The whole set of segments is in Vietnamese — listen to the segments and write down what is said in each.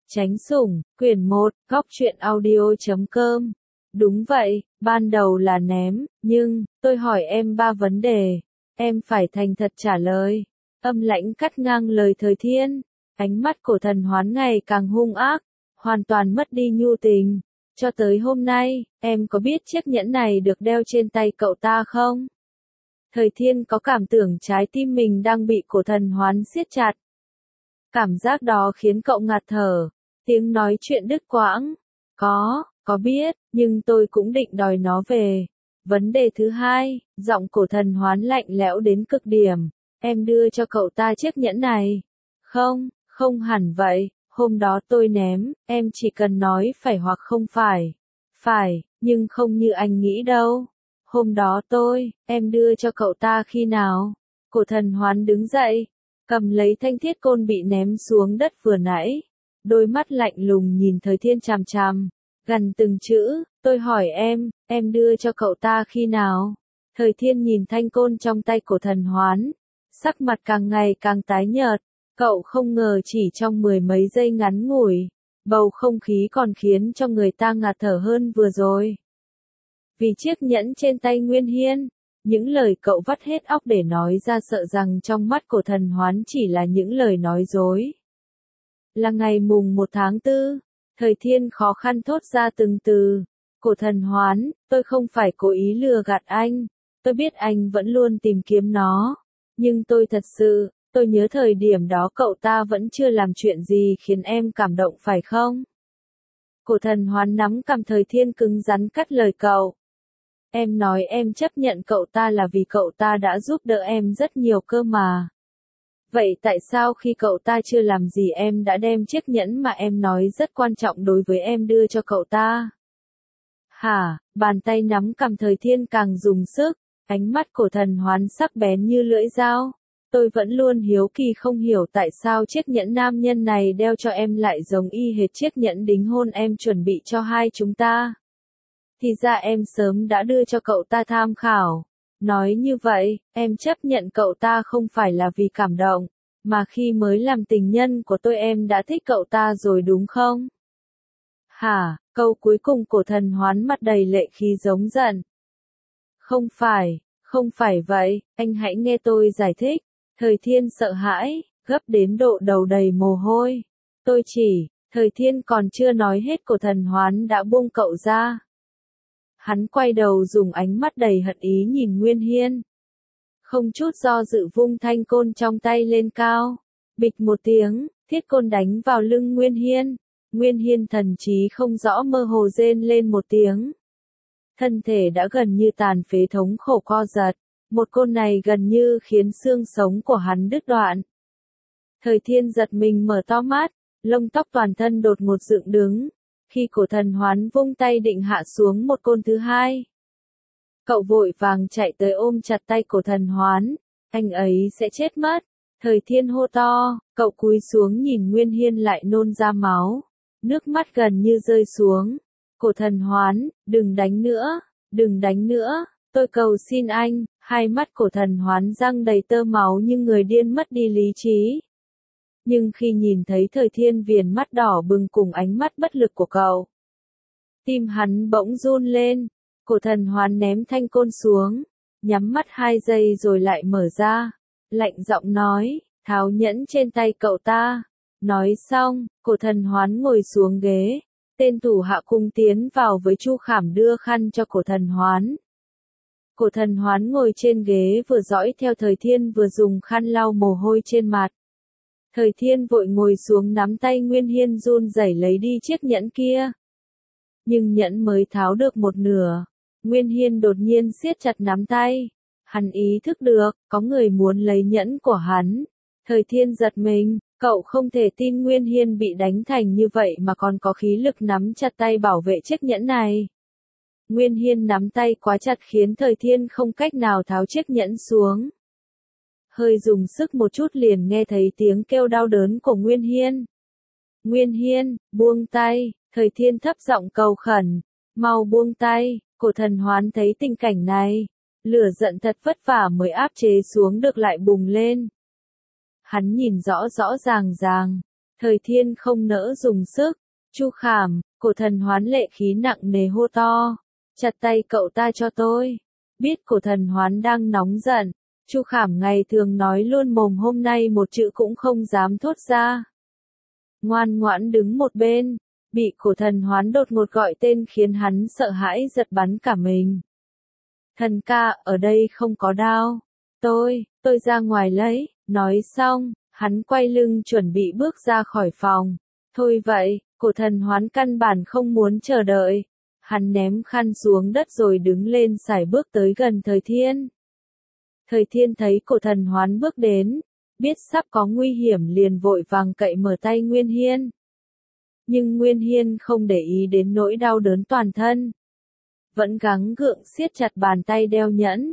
Tránh sủng, quyển 1, góc truyện audio.com. Đúng vậy, ban đầu là ném, nhưng, tôi hỏi em 3 vấn đề. Em phải thành thật trả lời. Âm lãnh cắt ngang lời Thời Thiên. Ánh mắt của Thần Hoán ngày càng hung ác, hoàn toàn mất đi nhu tình. Cho tới hôm nay, em có biết chiếc nhẫn này được đeo trên tay cậu ta không? Thời Thiên có cảm tưởng trái tim mình đang bị Cổ Thần Hoán siết chặt. Cảm giác đó khiến cậu ngạt thở. Tiếng nói chuyện đứt quãng. Có biết, nhưng tôi cũng định đòi nó về. Vấn đề thứ hai, giọng Cổ Thần Hoán lạnh lẽo đến cực điểm. Em đưa cho cậu ta chiếc nhẫn này. Không hẳn vậy, hôm đó tôi ném, em chỉ cần nói phải hoặc không phải. Phải, nhưng không như anh nghĩ đâu. Hôm đó em đưa cho cậu ta khi nào? Cổ Thần Hoán đứng dậy, cầm lấy thanh thiết côn bị ném xuống đất vừa nãy. Đôi mắt lạnh lùng nhìn Thời Thiên chằm chằm, gần từng chữ, tôi hỏi em đưa cho cậu ta khi nào? Thời Thiên nhìn thanh côn trong tay Cổ Thần Hoán, sắc mặt càng ngày càng tái nhợt, cậu không ngờ chỉ trong 10 mấy giây ngắn ngủi, bầu không khí còn khiến cho người ta ngạt thở hơn vừa rồi. Vì chiếc nhẫn trên tay Nguyên Hiên, những lời cậu vắt hết óc để nói ra sợ rằng trong mắt Cổ Thần Hoán chỉ là những lời nói dối. Là ngày mùng 1 tháng 4, Thời Thiên khó khăn thốt ra từng từ. Cổ Thần Hoán, tôi không phải cố ý lừa gạt anh. Tôi biết anh vẫn luôn tìm kiếm nó. Nhưng tôi nhớ thời điểm đó cậu ta vẫn chưa làm chuyện gì khiến em cảm động phải không? Cổ Thần Hoán nắm cằm Thời Thiên cứng rắn cắt lời cậu. Em nói em chấp nhận cậu ta là vì cậu ta đã giúp đỡ em rất nhiều cơ mà. Vậy tại sao khi cậu ta chưa làm gì em đã đem chiếc nhẫn mà em nói rất quan trọng đối với em đưa cho cậu ta? Hả, bàn tay nắm cằm Thời Thiên càng dùng sức, ánh mắt Cổ Thần Hoán sắc bén như lưỡi dao. Tôi vẫn luôn hiếu kỳ không hiểu tại sao chiếc nhẫn nam nhân này đeo cho em lại giống y hệt chiếc nhẫn đính hôn em chuẩn bị cho hai chúng ta. Thì ra em sớm đã đưa cho cậu ta tham khảo. Nói như vậy, em chấp nhận cậu ta không phải là vì cảm động, mà khi mới làm tình nhân của tôi em đã thích cậu ta rồi đúng không? Hả, câu cuối cùng Cổ Thần Hoán mặt đầy lệ khí giống giận. Không phải vậy, anh hãy nghe tôi giải thích. Thời Thiên sợ hãi, gấp đến độ đầu đầy mồ hôi. Thời Thiên còn chưa nói hết Cổ Thần Hoán đã buông cậu ra. Hắn quay đầu dùng ánh mắt đầy hận ý nhìn Nguyên Hiên. Không chút do dự vung thanh côn trong tay lên cao. Bịch một tiếng, thiết côn đánh vào lưng Nguyên Hiên. Nguyên Hiên thần trí không rõ mơ hồ rên lên một tiếng. Thân thể đã gần như tàn phế thống khổ co giật. Một côn này gần như khiến xương sống của hắn đứt đoạn. Thời Thiên giật mình mở to mắt, lông tóc toàn thân đột ngột dựng đứng. Khi Cổ Thần Hoán vung tay định hạ xuống một côn thứ hai, cậu vội vàng chạy tới ôm chặt tay Cổ Thần Hoán, anh ấy sẽ chết mất. Thời Thiên hô to, cậu cúi xuống nhìn Nguyên Hiên lại nôn ra máu, nước mắt gần như rơi xuống. Cổ Thần Hoán, đừng đánh nữa, tôi cầu xin anh. Hai mắt Cổ Thần Hoán răng đầy tơ máu như người điên mất đi lý trí. Nhưng khi nhìn thấy Thời Thiên viền mắt đỏ bừng cùng ánh mắt bất lực của cậu, tim hắn bỗng run lên. Cổ Thần Hoán ném thanh côn xuống, nhắm mắt 2 giây rồi lại mở ra, lạnh giọng nói, tháo nhẫn trên tay cậu ta. Nói xong, Cổ Thần Hoán ngồi xuống ghế, tên thủ hạ cùng tiến vào với Chu Khảm đưa khăn cho Cổ Thần Hoán. Cổ Thần Hoán ngồi trên ghế vừa dõi theo Thời Thiên vừa dùng khăn lau mồ hôi trên mặt. Thời Thiên vội ngồi xuống nắm tay Nguyên Hiên run rẩy lấy đi chiếc nhẫn kia. Nhưng nhẫn mới tháo được một nửa, Nguyên Hiên đột nhiên siết chặt nắm tay. Hắn ý thức được, có người muốn lấy nhẫn của hắn. Thời Thiên giật mình, cậu không thể tin Nguyên Hiên bị đánh thành như vậy mà còn có khí lực nắm chặt tay bảo vệ chiếc nhẫn này. Nguyên Hiên nắm tay quá chặt khiến Thời Thiên không cách nào tháo chiếc nhẫn xuống. Hơi dùng sức một chút liền nghe thấy tiếng kêu đau đớn của Nguyên Hiên. Nguyên Hiên, buông tay, Thời Thiên thấp giọng cầu khẩn, mau buông tay. Cổ Thần Hoán thấy tình cảnh này, lửa giận thật vất vả mới áp chế xuống được lại bùng lên. Hắn nhìn rõ ràng, Thời Thiên không nỡ dùng sức. Chu Khảm, Cổ Thần Hoán lệ khí nặng nề hô to. Chặt tay cậu ta cho tôi. Biết Cổ Thần Hoán đang nóng giận. Chu Khảm ngày thường nói luôn mồm hôm nay một chữ cũng không dám thốt ra. Ngoan ngoãn đứng một bên. Bị Cổ Thần Hoán đột ngột gọi tên khiến hắn sợ hãi giật bắn cả mình. Thần ca, ở đây không có đao. Tôi ra ngoài lấy. Nói xong, hắn quay lưng chuẩn bị bước ra khỏi phòng. Thôi vậy, Cổ Thần Hoán căn bản không muốn chờ đợi. Hắn ném khăn xuống đất rồi đứng lên sải bước tới gần Thời Thiên. Thời Thiên thấy Cổ Thần Hoán bước đến, biết sắp có nguy hiểm liền vội vàng cậy mở tay Nguyên Hiên. Nhưng Nguyên Hiên không để ý đến nỗi đau đớn toàn thân. Vẫn gắng gượng siết chặt bàn tay đeo nhẫn.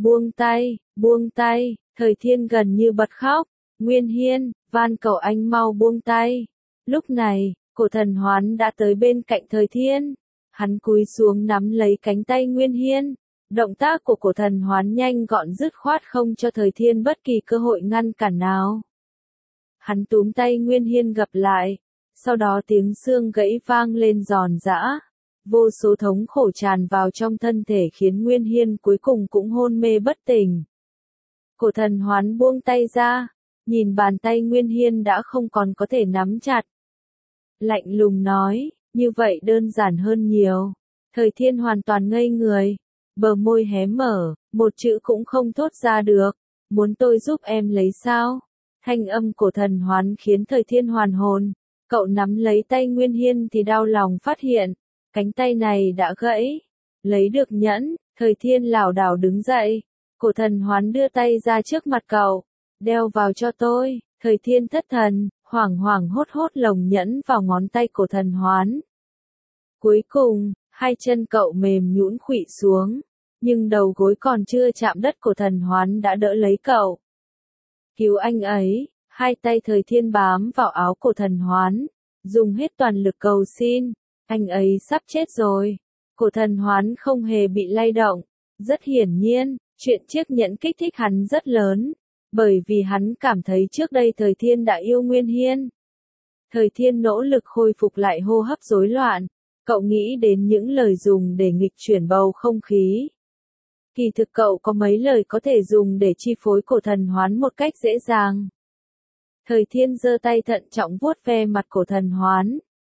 Buông tay, Thời Thiên gần như bật khóc. Nguyên Hiên, van cầu anh mau buông tay. Lúc này, Cổ Thần Hoán đã tới bên cạnh Thời Thiên. Hắn cúi xuống nắm lấy cánh tay Nguyên Hiên. Động tác của Cổ Thần Hoán nhanh gọn dứt khoát không cho Thời Thiên bất kỳ cơ hội ngăn cản nào. Hắn túm tay Nguyên Hiên gập lại. Sau đó tiếng xương gãy vang lên giòn giã. Vô số thống khổ tràn vào trong thân thể khiến Nguyên Hiên cuối cùng cũng hôn mê bất tỉnh. Cổ Thần Hoán buông tay ra. Nhìn bàn tay Nguyên Hiên đã không còn có thể nắm chặt. Lạnh lùng nói, như vậy đơn giản hơn nhiều. Thời Thiên hoàn toàn ngây người. Bờ môi hé mở, một chữ cũng không thốt ra được. Muốn tôi giúp em lấy sao? Thanh âm Cổ Thần Hoán khiến Thời Thiên hoàn hồn. Cậu nắm lấy tay Nguyên Hiên thì đau lòng phát hiện. Cánh tay này đã gãy. Lấy được nhẫn, Thời Thiên lảo đảo đứng dậy. Cổ Thần Hoán đưa tay ra trước mặt cậu. Đeo vào cho tôi. Thời Thiên thất thần, hoảng hoảng hốt hốt lồng nhẫn vào ngón tay Cổ Thần Hoán. Cuối cùng, hai chân cậu mềm nhũn khuỵu xuống. Nhưng đầu gối còn chưa chạm đất, Cổ Thần Hoán đã đỡ lấy cậu. Cứu anh ấy. Hai tay Thời Thiên bám vào áo Cổ Thần Hoán. Dùng hết toàn lực cầu xin. Anh ấy sắp chết rồi. Cổ Thần Hoán không hề bị lay động. Rất hiển nhiên, chuyện chiếc nhẫn kích thích hắn rất lớn. Bởi vì hắn cảm thấy trước đây Thời Thiên đã yêu Nguyên Hiên. Thời Thiên nỗ lực khôi phục lại hô hấp rối loạn. Cậu nghĩ đến những lời dùng để nghịch chuyển bầu không khí. Kỳ thực cậu có mấy lời có thể dùng để chi phối Cổ Thần Hoán một cách dễ dàng. Thời Thiên giơ tay thận trọng vuốt ve mặt Cổ Thần Hoán.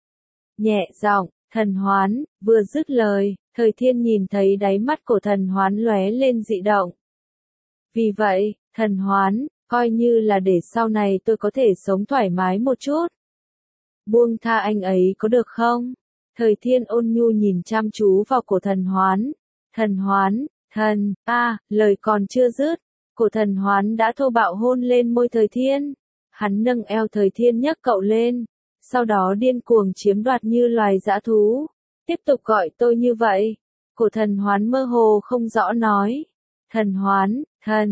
Nhẹ giọng, Thần Hoán, vừa dứt lời, Thời Thiên nhìn thấy đáy mắt Cổ Thần Hoán lóe lên dị động. Vì vậy, Thần Hoán, coi như là để sau này tôi có thể sống thoải mái một chút. Buông tha anh ấy có được không? Thời Thiên ôn nhu nhìn chăm chú vào Cổ Thần Hoán. Thần Hoán, lời còn chưa dứt. Cổ Thần Hoán đã thô bạo hôn lên môi Thời Thiên. Hắn nâng eo Thời Thiên nhấc cậu lên. Sau đó điên cuồng chiếm đoạt như loài dã thú. Tiếp tục gọi tôi như vậy. Cổ Thần Hoán mơ hồ không rõ nói. Thần Hoán,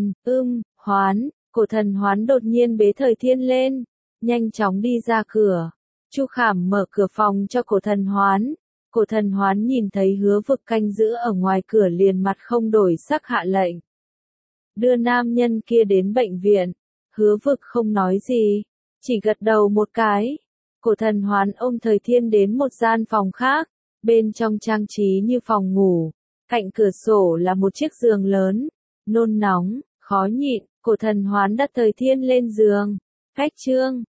Hoán. Cổ Thần Hoán đột nhiên bế Thời Thiên lên. Nhanh chóng đi ra cửa. Chu Khảm mở cửa phòng cho Cổ Thần Hoán. Cổ Thần Hoán nhìn thấy Hứa Vực canh giữ ở ngoài cửa liền mặt không đổi sắc hạ lệnh. Đưa nam nhân kia đến bệnh viện. Hứa Vực không nói gì. Chỉ gật đầu một cái. Cổ Thần Hoán ôm Thời Thiên đến một gian phòng khác. Bên trong trang trí như phòng ngủ. Cạnh cửa sổ là một chiếc giường lớn. Nôn nóng, khó nhịn, Cổ Thần Hoán đặt Thời Thiên lên giường. Cách chương